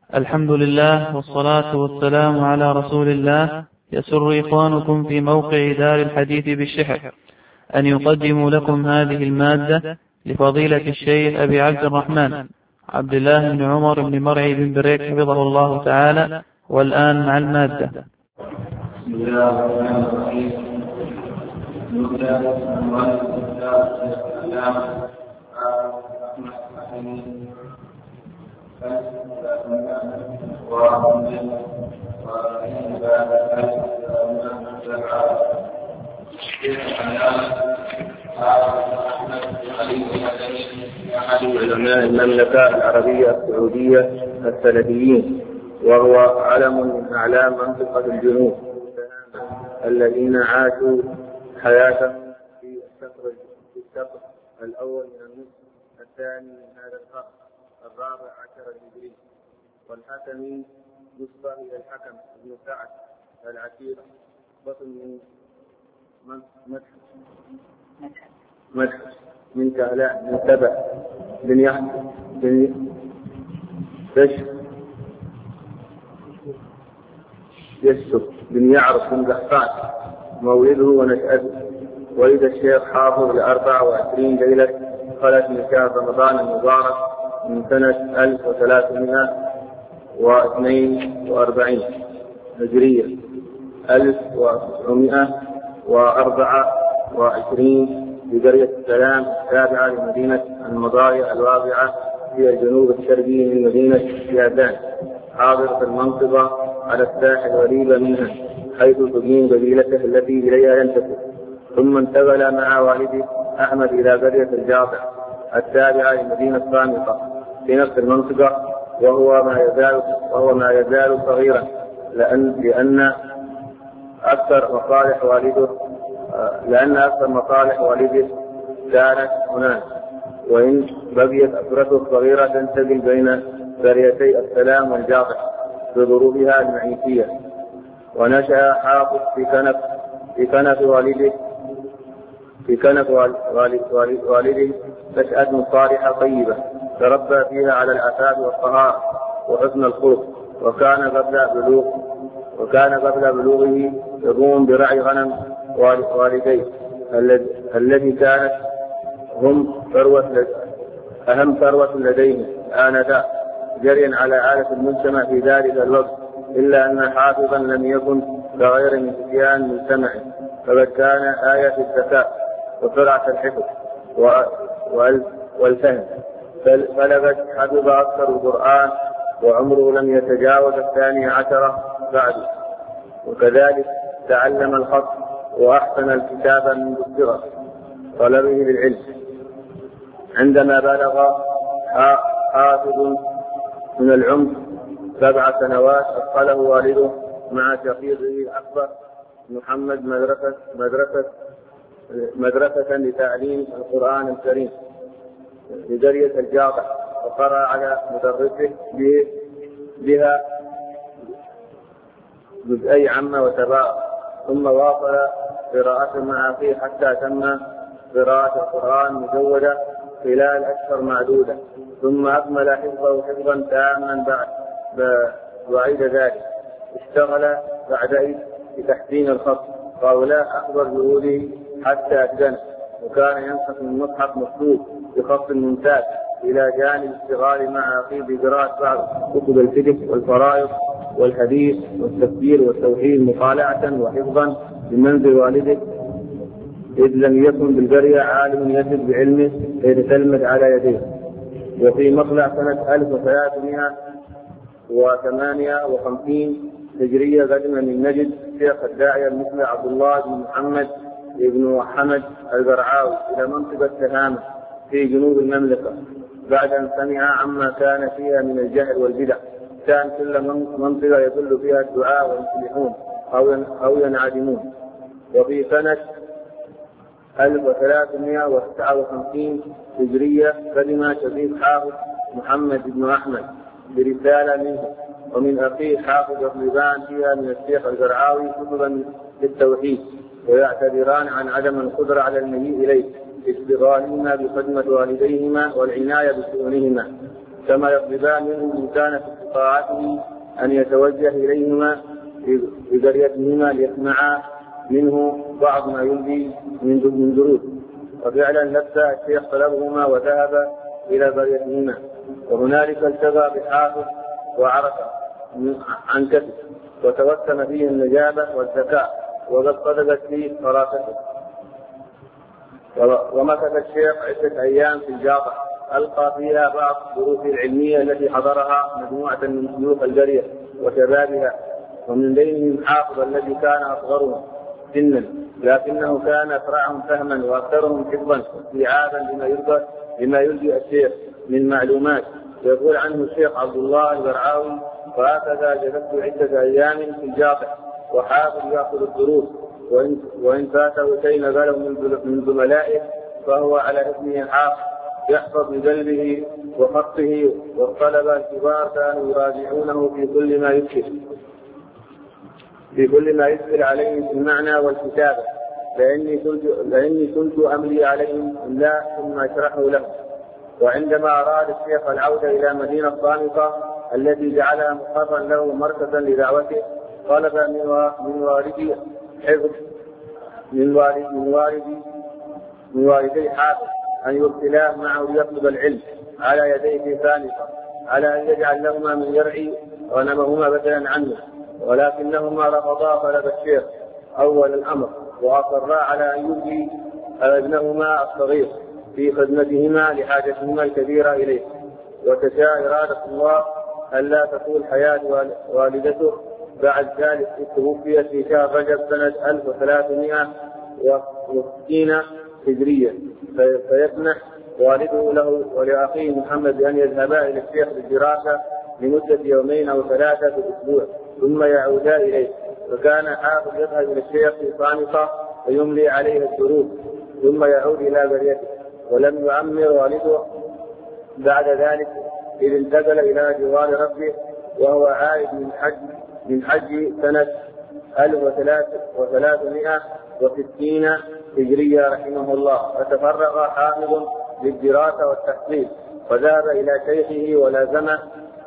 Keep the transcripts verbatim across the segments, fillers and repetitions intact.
الحمد لله والصلاة والسلام على رسول الله. يسر إخوانكم في موقع دار الحديث بالشحر أن يقدموا لكم هذه المادة لفضيلة الشيخ أبي عبد الرحمن عبد الله بن عمر بن مرعي بن بريك حفظه الله تعالى. والآن مع المادة. بسم الله الرحمن الرحيم. أحد علماء المملكة العربية السعودية السلفيين، وهو علم من أعلام منطقة الجنوب الذين عاشوا حياتهم في الشطر الأول من النصف الثاني من هذا القرن الرابع عشر الهجري. والحكمي نسبة إلى الحكم بن سعد العشير، بطن من مدحج مدحج من كهلاء من سبع بن يحيى بن بشر يسر بن يعرف بن قحطان مولده ونشأته. ولد الشيخ حافظ لأربع وعشرين ليلة خلت من شهر رمضان المبارك من سنة ألف وثلاثمائة واثنين وأربعين هجرية، ألف وتسعمائة وأربعة وعشرين بقرية السلام التابعة لمدينة المضايا الواقعة في الجنوب الشرقي من مدينة يابان، حاضرة المنطقة على الساحل قريبة منها، حيث تقيم قبيلته التي إليها ينتسب. ثم انتقل مع والده أحمد إلى قرية الجاطع التابعة لمدينة صامقة في نفس المنطقة، وهو ما يزال وهو ما يزال صغيرا، لأن لأن أكثر مصالح والده لأن أكثر مصالح والده كانت هناك، وإن بقيت أسرته الصغيرة تنتقل بين قريتي السلام والجاطع بظروفها المعيشية. ونشأ حافظ في كنف في كنف والده في كنف والده نشأة صالحة طيبة، تربى فيها على العفاف والطهارة وحسن الخلق، وكان قبل بلوغ وكان قبل بلوغه يقوم برعي غنم والديه الذي كانت هم ثروة أهم ثروة لديهم آنذاك، جريا على عادة المجتمع في ذلك الوقت، إلا أن حافظا لم يكن كغير من فتيان مجتمع، فقد كان آية الذكاء وسرعة الحفظ والفهم، فلقد حفظ أكثر القرآن وعمره لم يتجاوز الثاني عشر بعد. وكذلك تعلم الخط وأحسن الكتابة منذ الصغر طلبه للعلم. عندما بلغ حافظ من العمر سبع سنوات أدخله والده مع شقيقه الأكبر محمد مدرسة مدرسة مدرسة لتعليم القرآن الكريم بقرية الجاطع، وقرأ على مدرسه بها جزئي عامة وتبارك، ثم واصل قراءة مع أخيه حتى تم قراءة القرآن مجودة خلال أشهر معدودة، ثم أكمل حفظه حفظا تاما بعد وعيد ذلك. اشتغل بعد بتحسين الخط، وهؤلاء أكبر جهوده حتى أتقن، وكان ينسخ من مصحف مكتوب بخط ممتاز، إلى جانب اشتغال مع أخيه بقراءة بعض كتب الفقه والفرائض والحديث والتفسير والتوحيد مطالعة وحفظا بمنزل والده، إذ لم يكن بالقرية عالم يجد بعلمه فيتتلمذ على يديه. وفي مطلع سنة ألف وثلاثمائة وثمانية وخمسين هجرية قدم من نجد شيخ الداعية المسلم عبد الله بن محمد بن حمد البرعاوي إلى منطقة تهامة في جنوب المملكة، بعد أن سمع عما كان فيها من الجهل والبدع. كان كل منطقة يدل فيها الدعاء ويصلحون أو ينعدمون. وفي سنة ألف وثلاثمائة وتسعة وخمسين هجرية قدم شقيق حافظ محمد بن أحمد برسالة منه ومن أخيه حافظ الربان فيها من الشيخ البرعاوي كتبا للتوحيد، ويعتذران عن عدم القدرة على المجيء إليه اشتغالهما بخدمة والديهما والعناية بشؤونهما. كما يطلبان منه إن كان في استطاعته أن يتوجه إليهما في قريتهما ليسمعا منه بعض ما يلقي من دروس. وفعلا لبى الشيخ طلبهما وذهب إلى قريتهما، وهنالك التقى بحافظ وعرف عن كتب وتوسم فيه النجابة والذكاء، وقد صدقت فيه فراسته. ومكث الشيخ عدة أيام في الجاطة ألقى فيها بعض الدروس العلمية التي حضرها مجموعة من شيوخ القرية وشبابها، ومن بينهم حافظ الذي كان أصغرهم سنا لكنه كان أسرعهم فهما وأكثرهم حفظا واستيعابا لما يلقى لما يلقي الشيخ من معلومات. يقول عنه الشيخ عبد الله البرعاوي: وهكذا جلست عدة أيام في الجاطة وحافظ يأخذ الدروس، وإن, وإن فاته شيء نقله من زملائه فهو على اسمه حافظ يحفظ بقلبه وخطه، والطلبة الكبار كانوا يراجعونه في كل ما يشكل في كل ما يشكل عليهم في المعنى والكتابة، لأني كنت لأني كنت أملي عليهم لا ثم أشرحه لهم. وعندما أراد الشيخ العودة إلى مدينة صامتة التي جعلها مقرا له مركزا لدعوته، طلب من والدي حفظ من والد من والدي من والدي حافظ أن يرسلاه معه ليطلب العلم على يديه في ثالثة، على أن يجعل لهما من يرعي غنمهما بدلا عنه، ولكنهما رفضا طلب الشيخ أول الأمر، وأصرا على أن يلقي ابنهما الصغير في خدمتهما لحاجتهما الكبيرة إليه. وتشاء إرادة الله ألا تطول حياة والدته بعد ذلك، توفيت في شهر رجب سنة ألف وثلاثمائة وستين هجرية، فيسمح والده له ولأخيه محمد بأن يذهبا إلى الشيخ بالدراسة لمدة يومين أو ثلاثة في الأسبوع ثم يعودا إليه. فكان حافظ يذهب إلى الشيخ في صامتة ويملي عليه الدروس ثم يعود إلى قريته. ولم يعمر والده بعد ذلك إذ انتقل إلى جوار ربه وهو عائد من حج من حج سنة ألف وثلاثمائة وستين هجرية رحمه الله. فتفرغ حافظ للدراسة والتحصيل وذهب إلى شيخه ولازمه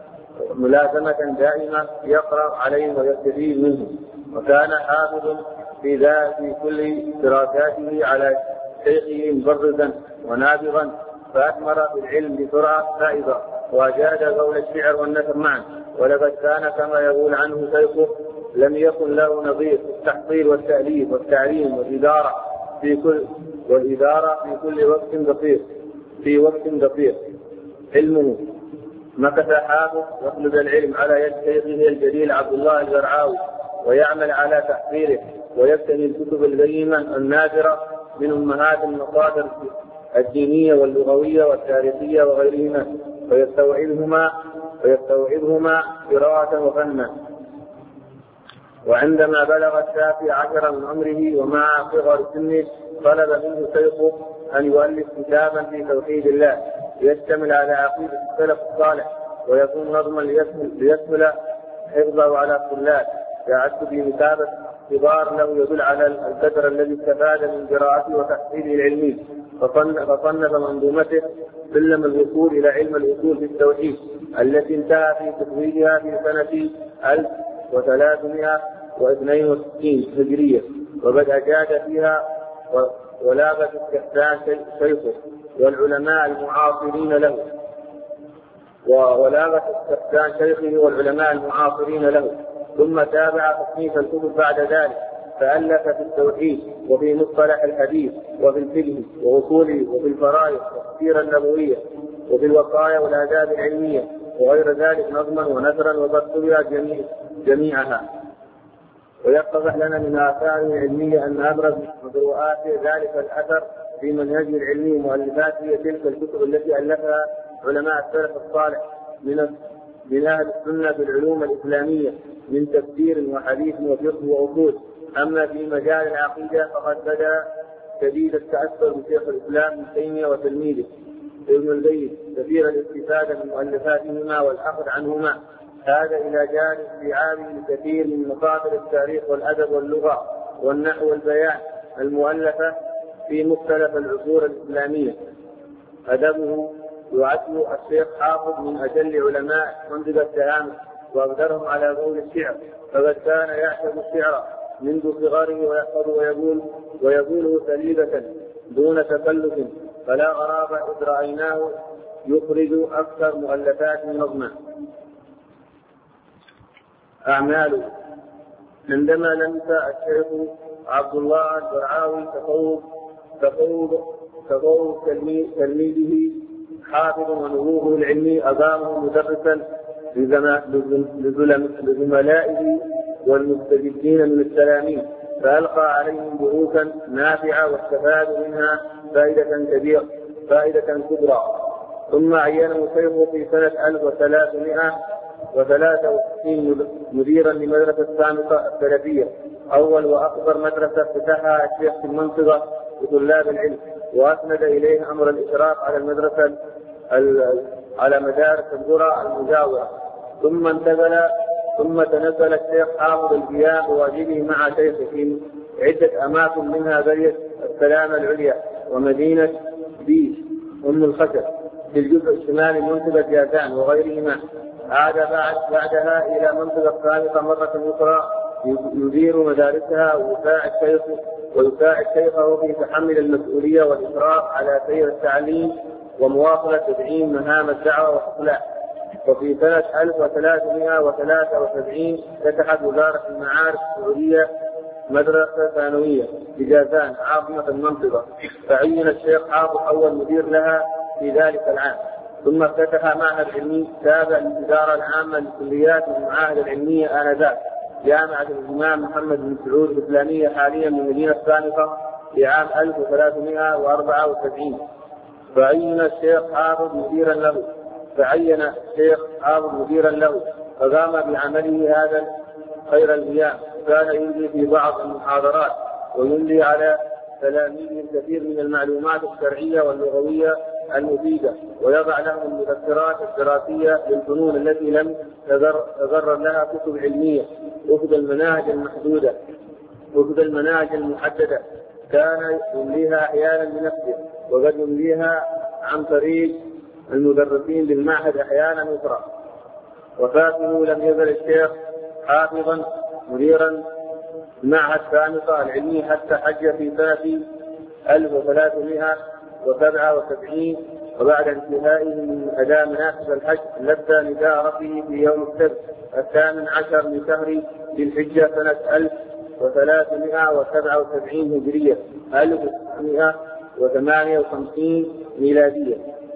ملازمة دائمة يقرأ عليه ويستفيد منه. وكان حافظ في ذا في كل دراساته على شيخه مبرزا ونابغا، فأثمر في العلم بسرعة فائضة وأجاد قول الشعر والنثر معا. ولقد كان كما يقول عنه شيخه: لم يكن له نظير في التحصيل والتأليف والتعليم والإدارة في كل والإدارة في كل وقت قصير في وقت قصير علمه. مكث حافظ يطلب العلم على يد شيخه الجليل عبد الله البرعاوي ويعمل على تحصيله ويبتني الكتب القيمة النادرة من أمهات المصادر الدينية واللغوية والتاريخية وغيرهما، ويستوعبهما ويستوعبهما قراءة وفنا. وعندما بلغ التاسع عشر من عمره ومع صغر سنه طلب منه شيخه أن يؤلف كتابا في توحيد الله يشتمل على عقيدة السلف الصالح ويكون نظما ليسهل حفظه على الطلاب. قعدت في كتابة اختبار له يدل على القدر الذي استفاد من قراءته وتحصيله العلمي، فصنف منظومته سلم الوصول إلى علم الأصول في التوحيد التي انتهى في تخريجها في سنة ألف وثلاثمائة واثنين وستين هجرية. وقد أجاد فيها ولاغت استحسان شيخه والعلماء المعاصرين له ولاغت استحسان شيخه والعلماء المعاصرين له ثم تابع تصنيف الكتب بعد ذلك، فألف في التوحيد وفي مصطلح الحديث وفي الفقه وأصوله وفي الفرائض والسيرة النبوية وفي الوقاية والآداب العلمية وغير ذلك نظما ونثرا، وقد طبعت جميع جميعها. ويتضح لنا من آثاره العلمية أن أبرز مدروءات ذلك الأثر في منهجه العلمي مؤلفاته هي تلك الكتب التي ألفها علماء السلف الصالح من من أهل السنة في العلوم الإسلامية من تفسير وحديث وفقه وأصول. أما في مجال العقيدة فقد بدا شديد التأثر بشيخ الإسلام ابن تيمية وتلميذه ابن القيم كثير الاستفادة من مؤلفاتهما والأخذ عنهما، هذا إلى جانب استيعابه الكثير من مصادر التاريخ والأدب واللغة والنحو والبيان المؤلفة في مختلف العصور الإسلامية. أدبه يعد الشيخ حافظ من أجل علماء منطقة التهامس وأقدرهم على قول الشعر، فقد كان يعشق الشعر منذ صغره ويحفظ ويقول ويقوله سليبة دون تكلف، فلا غرابة إذ رأيناه يخرج أكثر مؤلفات نظما. أعماله: عندما لمس الشيخ عبد الله البرعاوي تفوق تفوق تفوق تلميذه حافظ ونبوغه العلمي أقامه مدرسا لزملائه والمستجدين من التلاميذ، فألقى عليهم دروسا نافعة واستفادوا منها فائدة كبيرة فائدة كبرى. ثم عينه شيخه في سنة ألف وثلاثمائة وثلاثة وستين مديرا لمدرسة السامقة السلفية، أول وأكبر مدرسة افتتحها الشيخ في المنطقة لطلاب العلم، وأسند إليه أمر الإشراف على المدرسة على مدارس القرى المجاورة. ثم انتقل ثم تنزل الشيخ حافظ القيام بواجبه مع شيخه في عدة أماكن، منها قرية السلامة العليا ومدينة بيش أم الخشب في الجزء الشمالي منطقة جازان وغيرهما. عاد بعد بعدها إلى منطقة سابقة مرة أخرى يدير مدارسها ويساعد شيخه ويساعد شيخه في تحمل المسؤولية والإشراف على سير التعليم ومواصلة تدعيم مهام الدعوة والإصلاح. وفي سنة ألف وثلاثمائة وثلاثة وسبعين فتحت وزارة المعارف السعودية مدرسة ثانوية في جازان عاصمة المنطقة، فعين الشيخ حافظ أول مدير لها في ذلك العام. ثم افتتح معهد علمي تابع للإدارة العامة للكليات والمعاهد العلمية آنذاك جامعة الإمام محمد بن سعود الإسلامية حاليا من مدينة سامقة في عام ألف وثلاثمائة وأربعة وسبعين. فعين الشيخ حافظ مديرا له فعين الشيخ حافظ مديرا له فقام بعمله هذا خير القيام. كان يملي في بعض المحاضرات ويملي على تلاميذه الكثير من المعلومات الشرعية واللغوية المفيدة، ويضع لهم المذكرات الدراسية للفنون التي لم تقرر لها كتب علمية وفق المناهج المحدودة وفق المناهج المحددة. كان يمليها أحيانا بنفسه وقد يمليها عن طريق المدرسين بالمعهد أحيانا أخرى. وفاته لم يزل الشيخ حافظا مديرا معهد سامقة العلمي حتى حج في سنة ألف وثلاثمائة وسبعة وسبعين، وبعد انتهائه من أداء مناسك الحج لبى نداء ربه في يوم السبت الثامن عشر من شهر ذي الحجة سنة ألف وثلاثمائة وسبعة وسبعين هجرية ألف وتسعمائة وثمانية وخمسين ميلادية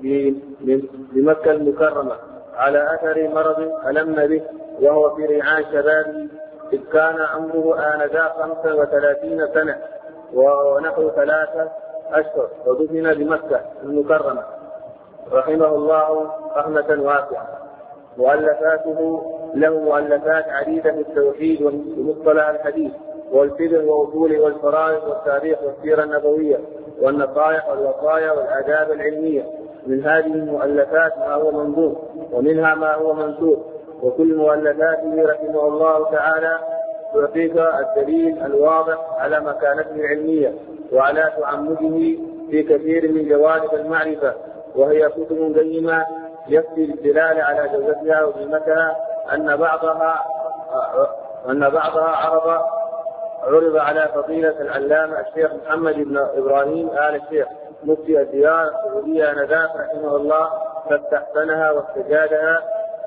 بمكة المكرمة على أثر مرض ألم به وهو في ريعان شبابه، إذ كان عمره آنذاك خمسة وثلاثين سنة ونحو ثلاثة أشهر، ودفن بمكة المكرمة رحمه الله رحمة واسعة. مؤلفاته له مؤلفات عديدة في التوحيد ومصطلح الحديث والفقه وأصول والفرائض والتاريخ والسيرة النبوية والنصائح والوصايا والآداب العلمية. من هذه المؤلفات ما هو منظوم ومنها ما هو منثور، وكل مؤلفاته رحمه الله تعالى تعطيك الدليل الواضح على مكانته العلمية وعلى تعمده في كثير من جوانب المعرفة، وهي كتب قيمة يكفي للدلالة على جودتها وقيمتها. أن بعضها أن بعضها عرض عرض على فضيلة العلامة الشيخ محمد بن إبراهيم آل الشيخ مفتي الديار السعودية آنذاك رحمه الله، فاستحسنها واستجادها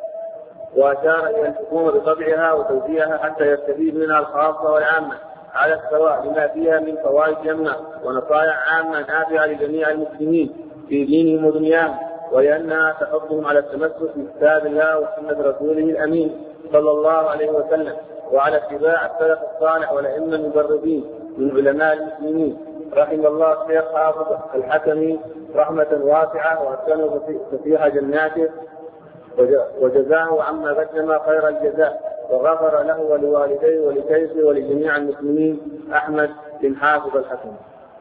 وأشار إلى الحكومة بطبعها وتوزيعها حتى يستفيد منها الخاصة والعامة على السواء، لما فيها من فوائد جمة ونصائح عامة نافعة لجميع المسلمين في دينهم ودنياهم، ولأنها تحضهم على التمسك بكتاب الله وسنة رسوله الأمين صلى الله عليه وسلم، وعلى اتباع السلف الصالح والأئمة المبرزين من علماء المسلمين. رحم الله الشيخ حافظ الحكمي رحمة واسعة وأسكنه فسيح جناته وجزاه عما قدم خير الجزاء، وغفر له ولوالديه ولشيخه ولجميع المسلمين. أحمد بن حافظ الحكمي.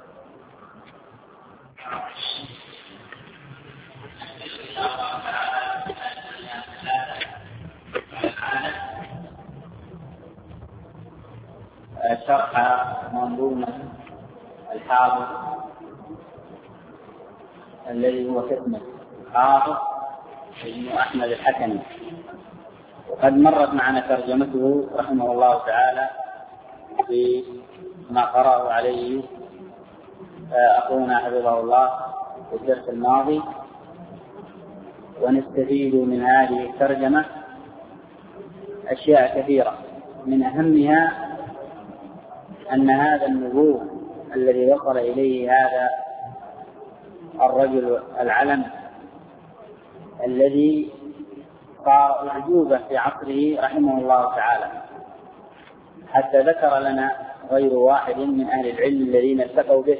شرح منظومة الحافظ الذي هو ختمة حافظ ابن أحمد الحكمي، وقد مرت معنا ترجمته رحمه الله تعالى فيما قرأه عليه أخونا حفظه الله في الدرس الماضي. ونستفيد من هذه الترجمة أشياء كثيرة، من أهمها أن هذا النبوغ الذي وصل إليه هذا الرجل العلم الذي صار أعجوبة في عصره رحمه الله تعالى، حتى ذكر لنا غير واحد من أهل العلم الذين التقوا به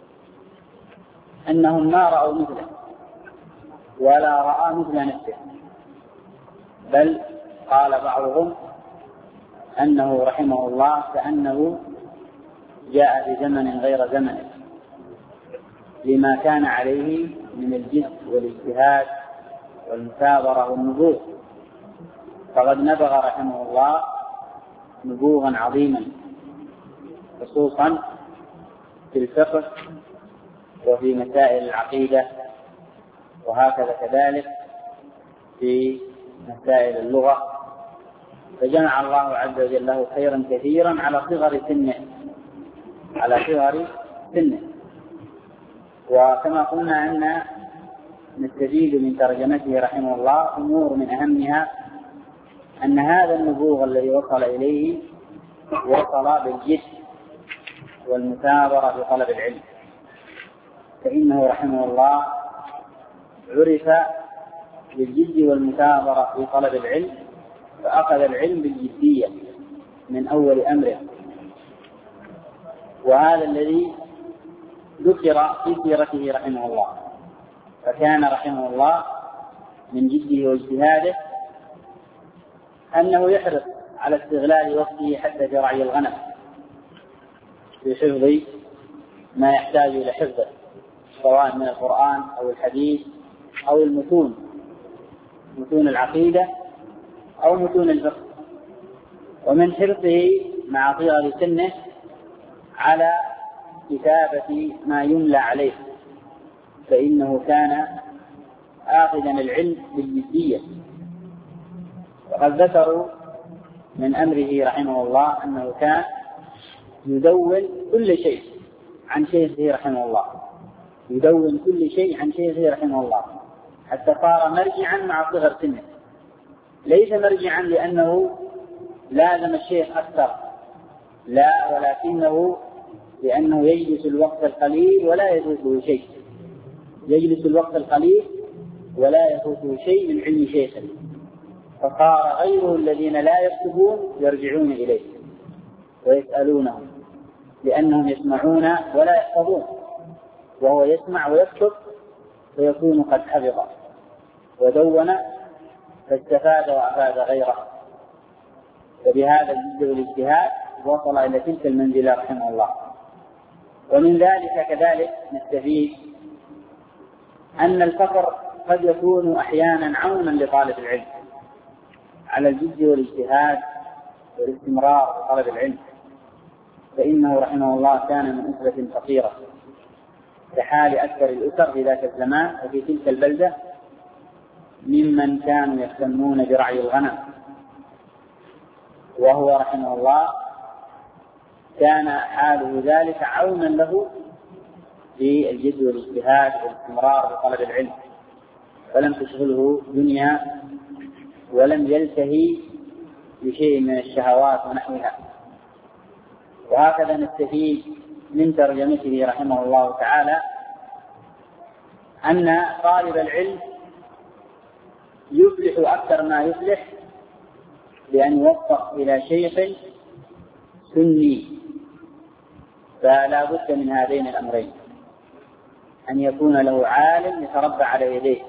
أنهم ما رأوا مثله ولا رأى مثل نفسه، بل قال بعضهم أنه رحمه الله كأنه جاء بزمن غير زمنه، لما كان عليه من الجد والاجتهاد والمثابرة والنبوغ. فقد نبغ رحمه الله نبوغا عظيما، خصوصا في الفقه وفي مسائل العقيدة، وهكذا كذلك في مسائل اللغة. فجمع الله عز وجل له خيرا كثيرا على صغر سنه على صغر سنه وكما قلنا أن نستفيد من ترجمته رحمه الله أمور من أهمها أن هذا النبوغ الذي وصل إليه وصل بالجد والمثابرة في طلب العلم، فإنه رحمه الله عرف بالجد والمثابرة في طلب العلم، فأخذ العلم بالجدية من أول أمره. وهذا الذي ذكر في سيرته رحمه الله، فكان رحمه الله من جده واجتهاده أنه يحرص على استغلال وقته حتى في رعي الغنم، في حفظ ما يحتاج إلى حفظه، سواء من القرآن أو الحديث أو المتون، متون العقيدة أو متون الفقه. ومن حرصه مع صغر سنه على كتابة ما يملى عليه، فإنه كان آخذا العلم بالجدية. وقد ذكروا من أمره رحمه الله أنه كان يدون كل شيء عن شيخه رحمه الله، يدون كل شيء عن شيخه رحمه الله، حتى صار مرجعا مع صغر سنه، ليس مرجعا لأنه لازم الشيخ أكثر، لا، ولكنه لأنه يجلس الوقت القليل ولا يفوته شيء، يجلس الوقت القليل ولا يفوته شيء من علم شيخه، فصار غيره الذين لا يكتبون يرجعون إليه ويسألونه، لأنهم يسمعون ولا يحفظون، وهو يسمع ويكتب فيكون قد حفظ ودون فاستفاد وأفاد غيره. وبهذا الجد والاجتهاد وصل إلى تلك المنزلة رحمه الله. ومن ذلك كذلك نستفيد أن الفقر قد يكون أحيانا عونا لطالب العلم على الجد والاجتهاد والاستمرار في طلب العلم، فإنه رحمه الله كان من أسرة فقيرة كحال أكثر الأسر في ذاك الزمان وفي تلك البلدة ممن كانوا يهتمون برعي الغنم، وهو رحمه الله كان حاله ذلك عونا له في الجد والاجتهاد والاستمرار في طلب العلم، فلم تشغله دنيا ولم يلتهي بشيء من الشهوات ونحوها. وهكذا نستفيد من ترجمته رحمه الله تعالى أن طالب العلم يفلح أكثر ما يفلح بأن يوفق إلى شيخ سني، فلا بد من هذين الأمرين، أن يكون له عالم يتربى على يديه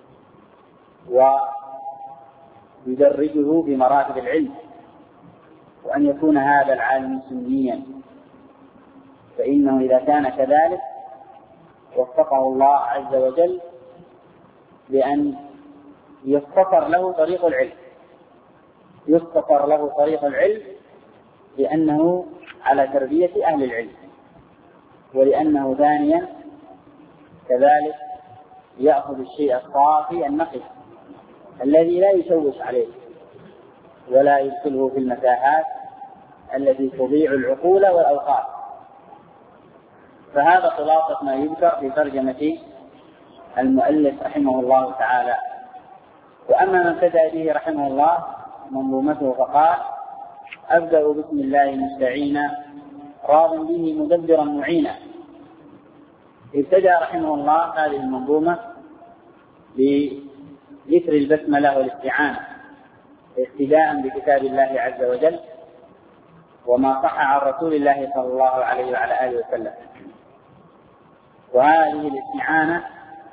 ويدرجه بمراتب العلم، وأن يكون هذا العالم سنيا، فإنه إذا كان كذلك وفقه الله عز وجل بأن يختصر له طريق العلم، يختصر له طريق العلم لأنه على تربية أهل العلم، ولأنه ثانيا كذلك يأخذ الشيء الصافي النقي الذي لا يشوش عليه ولا يدخله في المتاهات التي تضيع العقول والأوقات. فهذا خلاصة ما يذكر في ترجمة المؤلف رحمه الله تعالى. وأما من ابتدأ به رحمه الله منظومته فقال: أبدأ بسم الله مستعينا راض به مدبرا معينا. ابتدأ رحمه الله هذه المنظومة بذكر البسملة والاستعانة اقتداء بكتاب الله عز وجل وما صح عن رسول الله صلى الله عليه وعلى آله وسلم. وهذه الاستعانة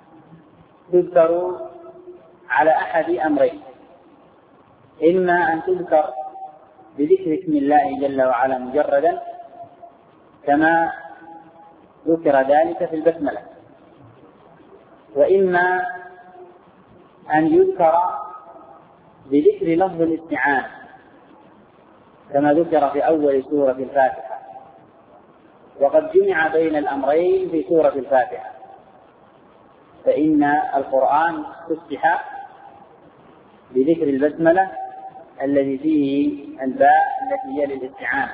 تذكر على أحد أمرين: إما أن تذكر بذكر اسم الله جل وعلا مجردا كما ذكر ذلك في البسملة، وإما أن يذكر بذكر لفظ الاستعانة كما ذكر في أول سورة الفاتحة. وقد جمع بين الأمرين في سورة الفاتحة، فإن القرآن افتتح بذكر البسملة الذي فيه الباء التي هي للاستعانة،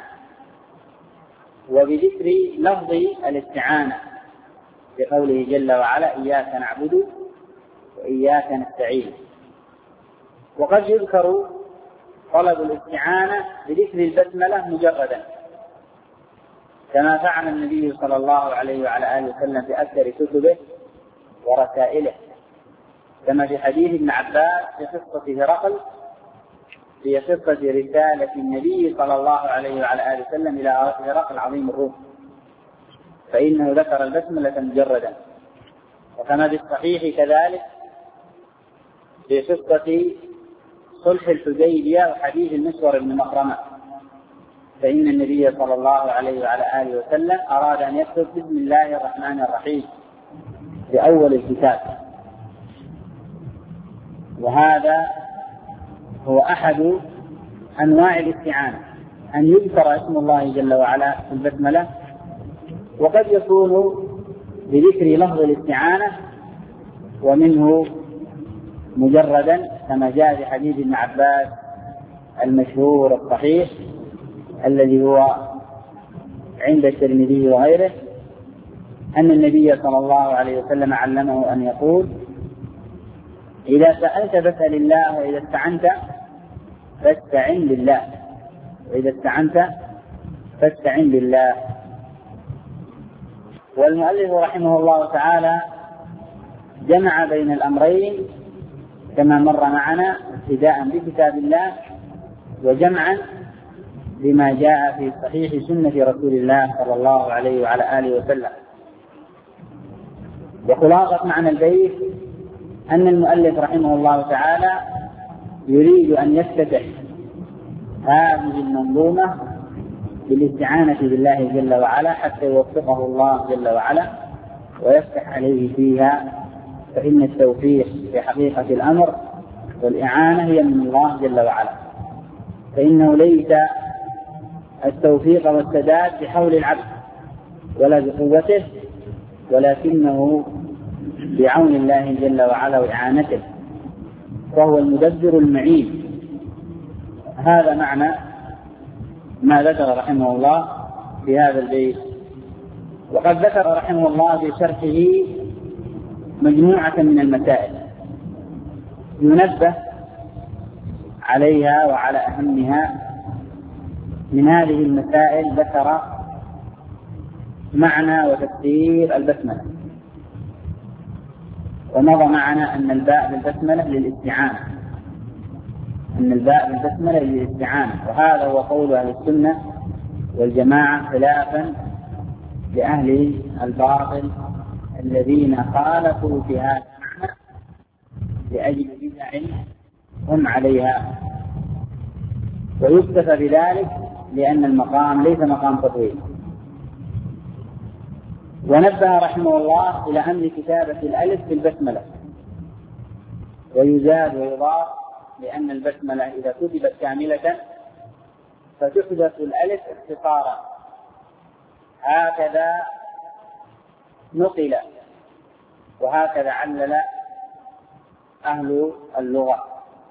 وبذكر لفظ الاستعانة بقوله جل وعلا: إياك نعبد وإياك نستعين. وقد يذكر طلب الاستعانة بذكر البسملة مجردا كما فعل النبي صلى الله عليه وعلى آله وسلم في أكثر كتبه ورسائله، كما في حديث ابن عباس في قصة هرقل في قصة رسالة النبي صلى الله عليه وعلى آله وسلم إلى هرقل عظيم الروم، فإنه ذكر البسملة مجردا. وكما في الصحيح كذلك في قصة صلح الحديبية وحديث المسور بن مخرمة، فإن النبي صلى الله عليه وعلى آله وسلم أراد أن يكتب بسم الله الرحمن الرحيم في أول الكتاب. وهذا هو أحد أنواع الاستعانة، أن يذكر اسم الله جل وعلا في البسملة، وقد يكون بذكر لفظ الاستعانة ومنه مجردا كما جاء في حديث ابن عباس المشهور الصحيح الذي هو عند الترمذي وغيره أن النبي صلى الله عليه وسلم علمه أن يقول: إذا سألت فاسأل الله، وإذا استعنت فاستعن بالله، وإذا استعنت فاستعن بالله. والمؤلف رحمه الله تعالى جمع بين الأمرين كما مر معنا ابتداء بكتاب الله وجمعا بما جاء في صحيح سنة رسول الله صلى الله عليه وعلى آله وسلم. وخلاصة معنى البيت أن المؤلف رحمه الله تعالى يريد أن يفتتح هذه المنظومة بالاستعانة بالله جل وعلا حتى يوفقه الله جل وعلا ويفتح عليه فيها، فإن التوفيق في حقيقة الأمر والإعانة هي من الله جل وعلا، فإنه ليس التوفيق والسداد بحول العبد ولا بقوته، ولكنه بعون الله جل وعلا وإعانته، وهو المدبر المعين. هذا معنى ما ذكر رحمه الله في هذا البيت. وقد ذكر رحمه الله في شرحه مجموعة من المسائل ينبه عليها وعلى أهمها. من هذه المسائل ذكر معنى وتفسير البسملة، ومضى معنا أن الباء بالبسملة للاستعانة، أن الباء بالبسملة للاستعانة، وهذا هو قول أهل السنة والجماعة خلافا لأهل الباطل الذين خالفوا في هذا المعنى لأجل بدع هم عليها. ويكتفى بذلك لأن المقام ليس مقام تطويل. ونبه رحمه الله إلى أمر كتابة الألف في البسملة، ويزاد ويضاف لأن البسملة إذا كتبت كاملة فتحدث الألف اختصارا. هكذا نقل وهكذا علل أهل اللغة.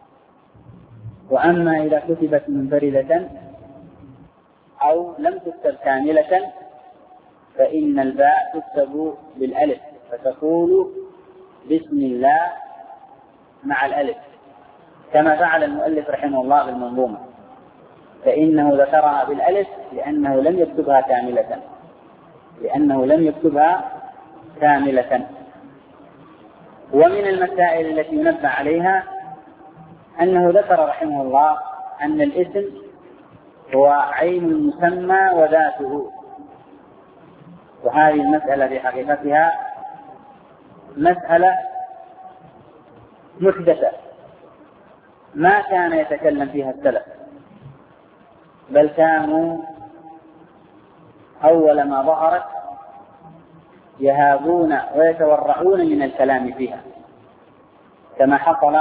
وأما إذا كتبت منفردة أو لم تكتب كاملة فإن الباء تكتب بالألف، فتقول بسم الله مع الألف، كما فعل المؤلف رحمه الله بالمنظومة، فإنه ذكرها بالألف لأنه لم يكتبها كاملة لأنه لم يكتبها كاملة. ومن المسائل التي ينبه عليها أنه ذكر رحمه الله أن الاسم هو عين المسمى وذاته، وهذه المسألة في حقيقتها مسألة محدثة ما كان يتكلم فيها السلف، بل كانوا أول ما ظهرت يهابون ويتورعون من الكلام فيها، كما حصل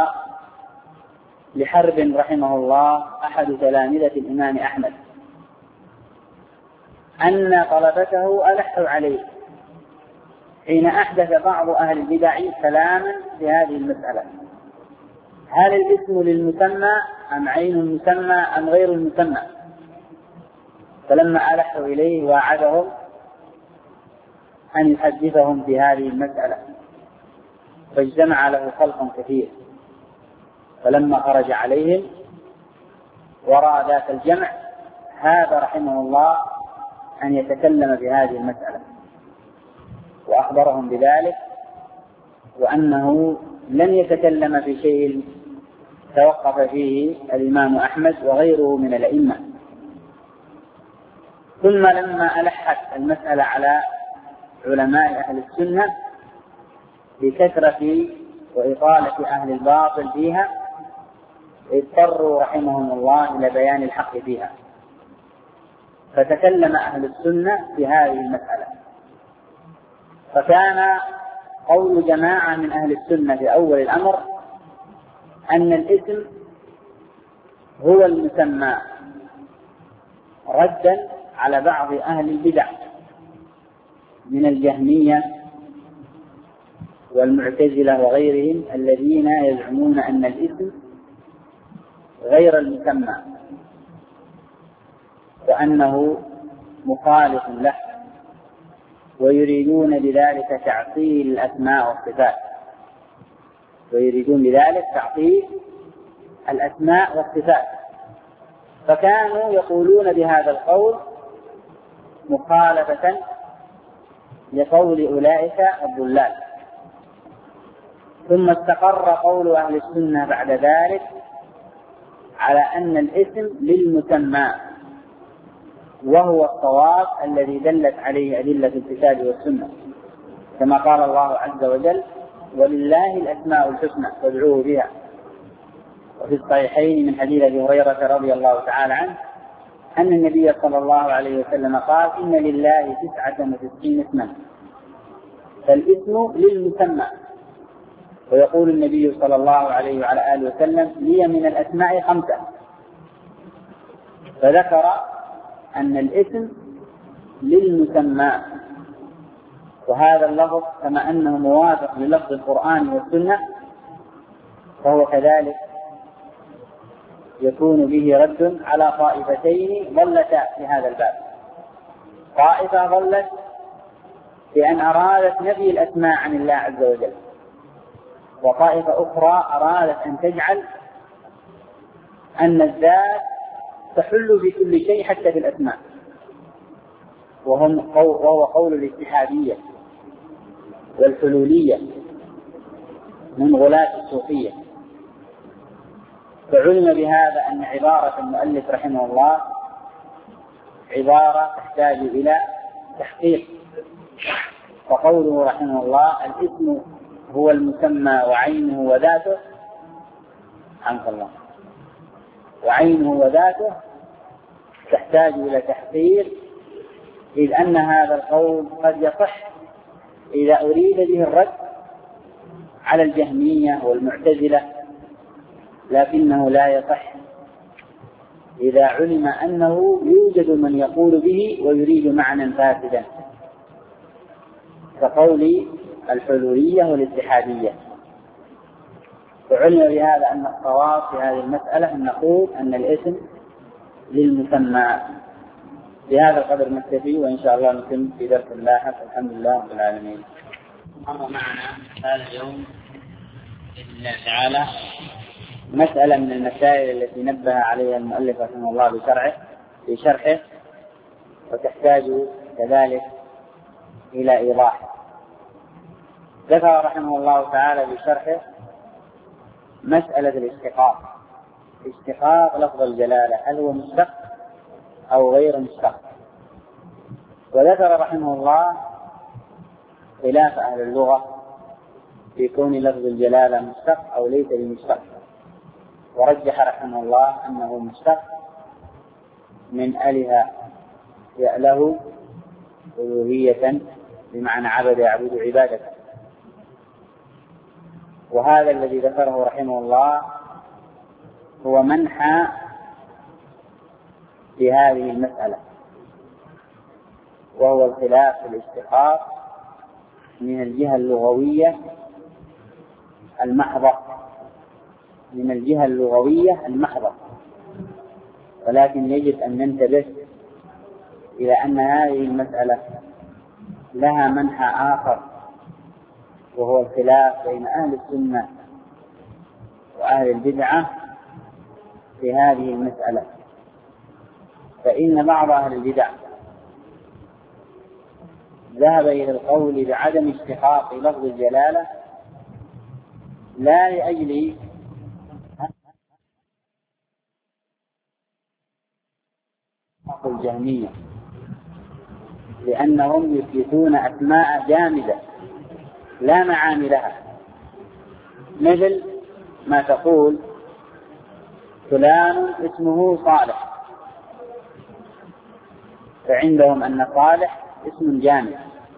لحرب رحمه الله أحد تلامذة الإمام أحمد أن طلبته ألحوا عليه حين أحدث بعض أهل البدع كلاما في هذه المسألة: هل الاسم للمسمى أم عين المسمى أم غير المسمى؟ فلما ألحوا إليه وعدهم أن يحدثهم في هذه المسألة، فاجتمع له خلق كثير، فلما خرج عليهم وراء ذات الجمع هذا رحمه الله أن يتكلم في هذه المسألة، وأخبرهم بذلك، وأنه لن يتكلم في شيء توقف فيه الإمام أحمد وغيره من الأئمة. ثم لما ألحت المسألة على علماء أهل السنة بكثرة وإطالة أهل الباطل فيها، اضطروا رحمهم الله إلى بيان الحق فيها، فتكلم أهل السنة في هذه المسألة. فكان قول جماعة من أهل السنة في أول الأمر أن الاسم هو المسمى، ردا على بعض أهل البدع من الجهمية والمعتزلة وغيرهم الذين يزعمون أن الاسم غير المسمى وأنه مخالف له، ويريدون بذلك تعطيل الأسماء والصفات ويريدون بذلك تعطيل الأسماء والصفات فكانوا يقولون بهذا القول مخالفة لقول أولئك الضلال. ثم استقر قول أهل السنة بعد ذلك على أن الاسم للمسمى، وهو الصواب الذي دلت عليه أدلة الكتاب والسنة، كما قال الله عز وجل: ولله الأسماء الحسنى فادعوه بها. وفي الصحيحين من حديث أبي هريرة رضي الله تعالى عنه أن النبي صلى الله عليه وسلم قال: إن لله تسعة وتسعين اسما فالاسم للمسمى. ويقول النبي صلى الله عليه وعلى آله وسلم: لي من الأسماء خمسة. فذكر أن الاسم للمسمى، وهذا اللفظ كما أنه موافق للفظ القرآن والسنة فهو كذلك يكون به رد على طائفتين ضلتا في هذا الباب. طائفة ضلت بأن أرادت نفي الأسماء عن الله عز وجل، وطائفة أخرى أرادت أن تجعل أن الذات تحل في كل شيء حتى في الأسماء، وهم وهو قول الاتحادية والحلولية من غلاة الصوفية. فعلم بهذا أن عبارة المؤلف رحمه الله عبارة تحتاج إلى تحقيق. فقوله رحمه الله: الاسم هو المسمى وعينه وذاته، حمد الله، وعينه وذاته، تحتاج إلى تحقيق، إذ أن هذا القول قد يصح إذا أريد به الرد على الجهمية والمعتزلة، لكنه لا يصح إذا علم أنه يوجد من يقول به ويريد معنى فاسدا، كقول الحلولية والاتحادية. وعلم بهذا أن الصواب في هذه المسألة أن نقول أن الاسم للمسمى. بهذا القدر نكتفي، وإن شاء الله نتم في درس لاحق. الحمد لله رب العالمين. مر معنا هذا اليوم بإذن الله تعالى مسألة من المسائل التي نبه عليها المؤلف رحمه الله بشرعه في شرحه، وتحتاج كذلك إلى إيضاح. ذكر رحمه الله تعالى في شرحه مسألة الاشتقاق، اشتقاق لفظ الجلالة، هل هو مشتق أو غير مشتق؟ وذكر رحمه الله خلاف أهل اللغة في كون لفظ الجلالة مشتق أو ليس بمشتق، ورجح رحمه الله أنه مشتق من أله يأله ألوهية بمعنى عبد يعبد عبادة. وهذا الذي ذكره رحمه الله هو منحى في هذه المسألة، وهو الخلاف في الاشتقاق من الجهة اللغوية المحضة، من الجهة اللغوية المحضة. ولكن يجب أن ننتبه إلى أن هذه المسألة لها منحى آخر، وهو الخلاف بين أهل السنة وأهل البدعة في هذه المسألة. فإن بعض أهل البدع ذهب إلى القول بعدم اشتقاق لفظ الجلالة لا لأجل الجهمية، لأنهم يثبتون أسماء جامدة لا معاني لها، مثل ما تقول فلان اسمه صالح، فعندهم أن صالح اسم جامد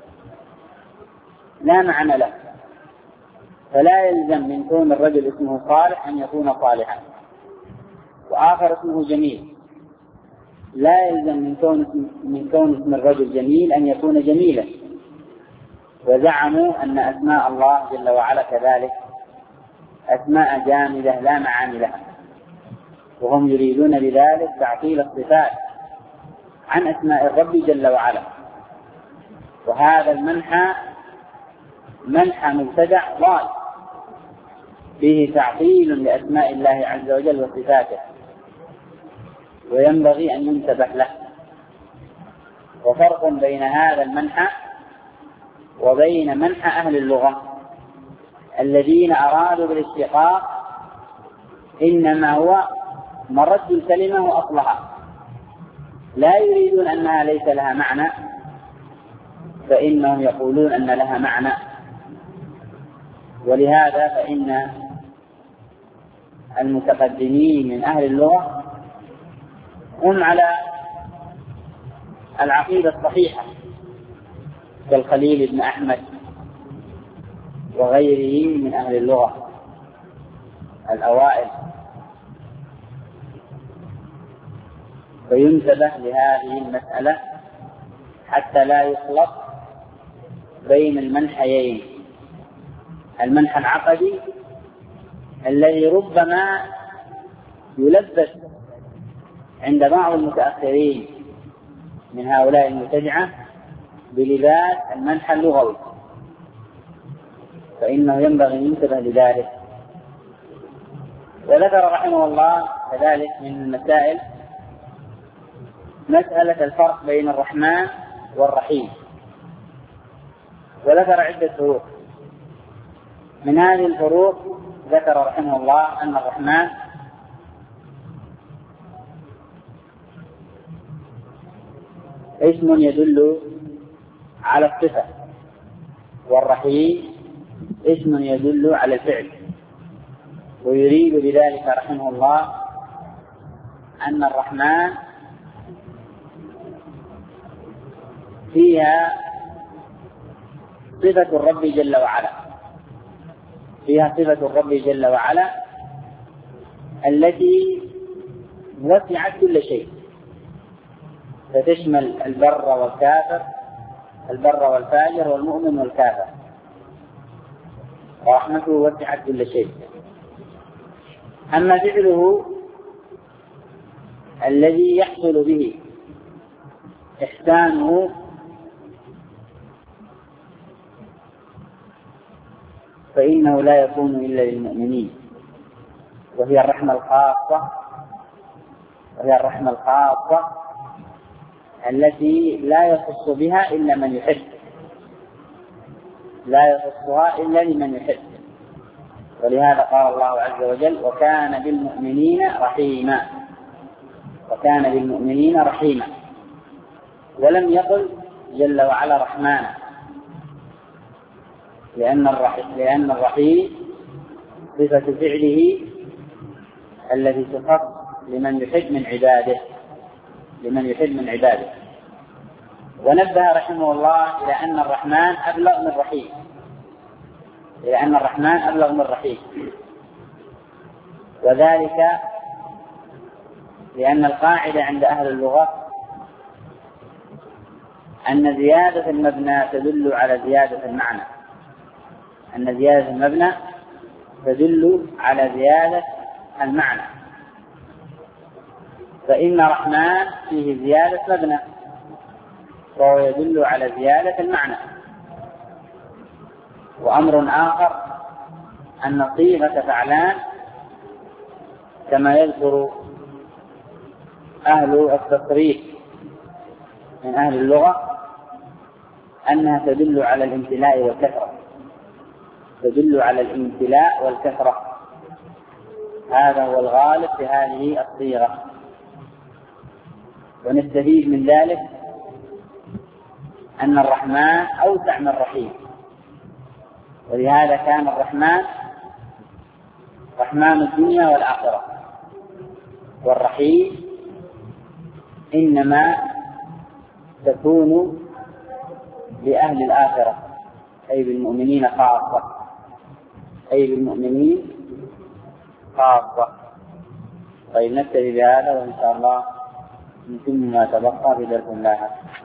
لا معنى له، فلا يلزم من كون الرجل اسمه صالح أن يكون صالحا. وآخر اسمه جميل، لا يلزم من كون من كون اسم الرجل جميل أن يكون جميلا. وزعموا أن أسماء الله جل وعلا كذلك أسماء جامدة لا معاني لها، وهم يريدون بذلك تعطيل الصفات عن أسماء الرب جل وعلا. وهذا المنحى منحى مبتدع ضال فيه تعطيل لأسماء الله عز وجل وصفاته، وينبغي أن ينتبه له. وفرق بين هذا المنحى وبين منحى أهل اللغة الذين أرادوا بالاشتقاق إنما هو مرد الكلمة وأصلها، لا يريدون أنها ليس لها معنى، فإنهم يقولون أن لها معنى. ولهذا فإن المتقدمين من أهل اللغة هم على العقيدة الصحيحة كالخليل بن أحمد وغيره من أهل اللغة الأوائل. فينتبه لهذه المسألة حتى لا يخلط بين المنحيين، المنحى العقدي الذي ربما يلبس عند بعض المتأخرين من هؤلاء المبتدعة بلباس المنحى اللغوي، فإنه ينبغي أن ينتبه لذلك. وذكر رحمه الله كذلك من المسائل مسألة الفرق بين الرحمن والرحيم، وذكر عدة فروق. من هذه الفروق ذكر رحمه الله أن الرحمن اسم يدل على الصفة، والرحيم اسم يدل على الفعل. ويريد بذلك رحمه الله أن الرحمن فيها صفة الرب جل وعلا، فيها صفة الرب جل وعلا التي وسعت كل شيء، فتشمل البر والكافر، البر والفاجر والمؤمن والكافر. ورحمته وسعت كل شيء. أما فعله الذي يحصل به إحسانه فإنه لا يكون إلا للمؤمنين، وهي الرحمة الخاصة وهي الرحمة الخاصة التي لا يخص بها إلا من يحب، لا يخصها إلا لمن يحب. ولهذا قال الله عز وجل: وكان بالمؤمنين رحيما، وكان بالمؤمنين رحيما، ولم يقل جل وعلا رحمانا، لأن الرحيم, لأن الرحيم صفة فعله الذي تخص لمن يحب من عباده لمن يحب من عباده. ونبه رحمه الله إلى أن الرحمن أبلغ من رحيم إلى أن الرحمن أبلغ من رحيم وذلك لأن القاعدة عند أهل اللغة أن زيادة المبنى تدل على زيادة المعنى أن زيادة المبنى تدل على زيادة المعنى فإن رحمن فيه زيادة مبنى وهو يدل على زيادة المعنى. وأمر آخر أن صيغة فعلان كما يذكر أهل التصريف من أهل اللغة أنها تدل على الامتلاء والكثرة تدل على الامتلاء والكثرة هذا هو الغالب في هذه الصيغة. ونستفيد من ذلك أن الرحمن أوسع من الرحيم، ولهذا كان الرحمن رحمن الدنيا والآخرة، والرحيم إنما تكون لأهل الآخرة أي بالمؤمنين خاصة أي بالمؤمنين خاصة. طيب نكتفي بهذا وإن شاء الله نتم ما تبقى في درس لاحق.